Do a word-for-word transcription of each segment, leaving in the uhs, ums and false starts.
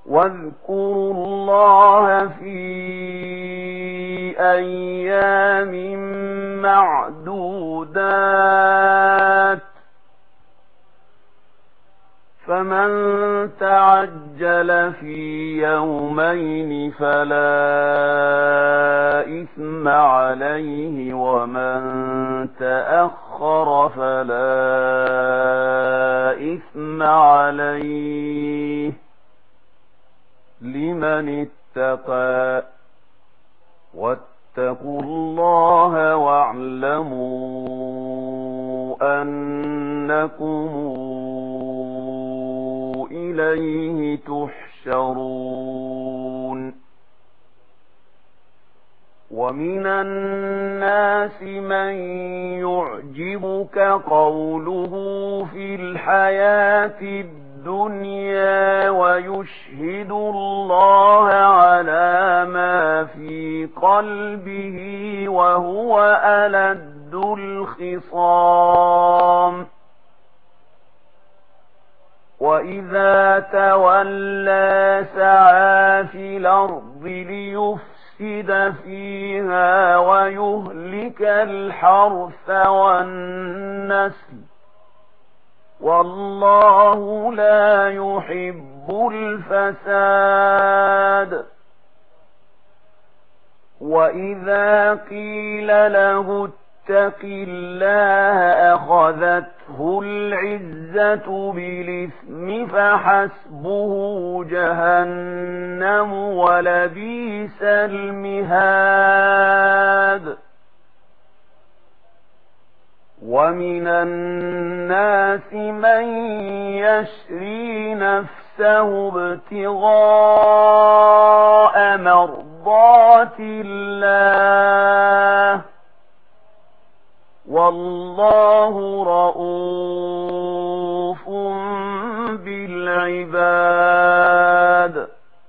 واذكروا الله في أيام معدودات فمن تعجل في يومين فلا إثم عليه ومن تأخر فلا إثم عليه لمن اتقى واتقوا الله واعلموا أنكم إليه تحشرون ومن الناس من يعجبك قوله في الحياة الدنيا ويشهد الله على ما في قلبه وهو ألد الخصام وإذا تولى سعى في الأرض ليفسد فيها ويهلك الحرث والنسل والله لا يحب الفساد وإذا قيل له اتق الله أخذته العزة بالإثم فحسبه جهنم ولبئس المهاد ومن الناس من يشري نفسه ابتغاء مرضات الله والله رؤوف بالعباد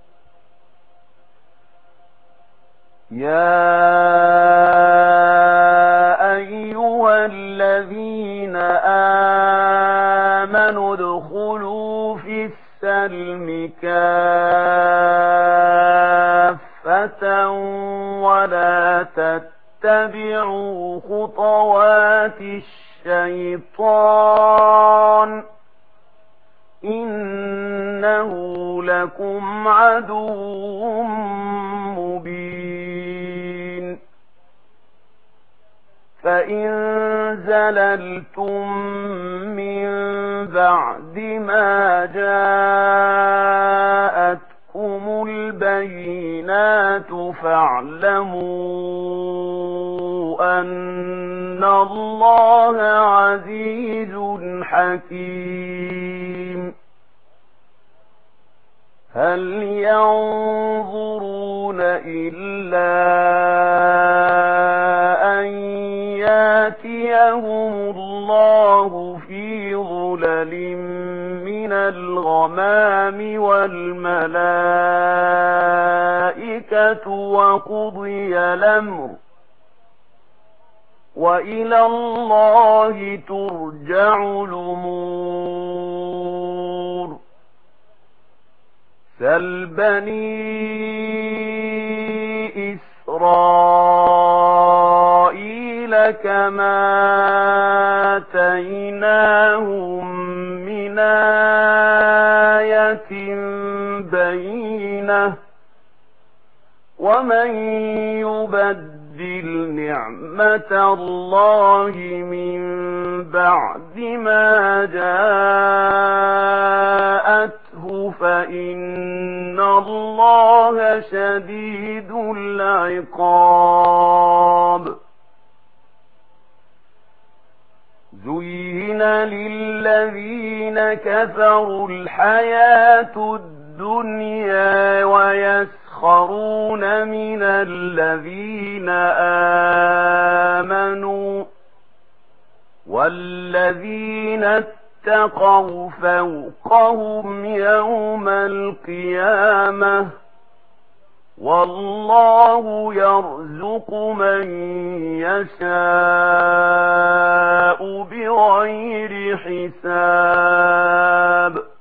يا أيها الذين آمنوا ادخلوا في السلم كافة ولا تتبعوا خطوات الشيطان إنه لكم عدو مبين فإن زللتم من بعد ما جاءتكم البينات فاعلموا أن الله عزيز حكيم هل ينظرون إلا أن ياتيهم الله في ظلل من الغمام والملائكة وقضي الأمر وإلى الله ترجع الأمور سل بني إسرائيل كما آتيناهم من آية بينة ومن يبدل نعمة الله من بعد ما جاءته فإن الله شديد العقاب زين للذين كفروا الحياة الدنيا ويسخرون من الذين آمنوا والذين اتقوا فوقهم يوم القيامة والله يرزق من يشاء بغير حساب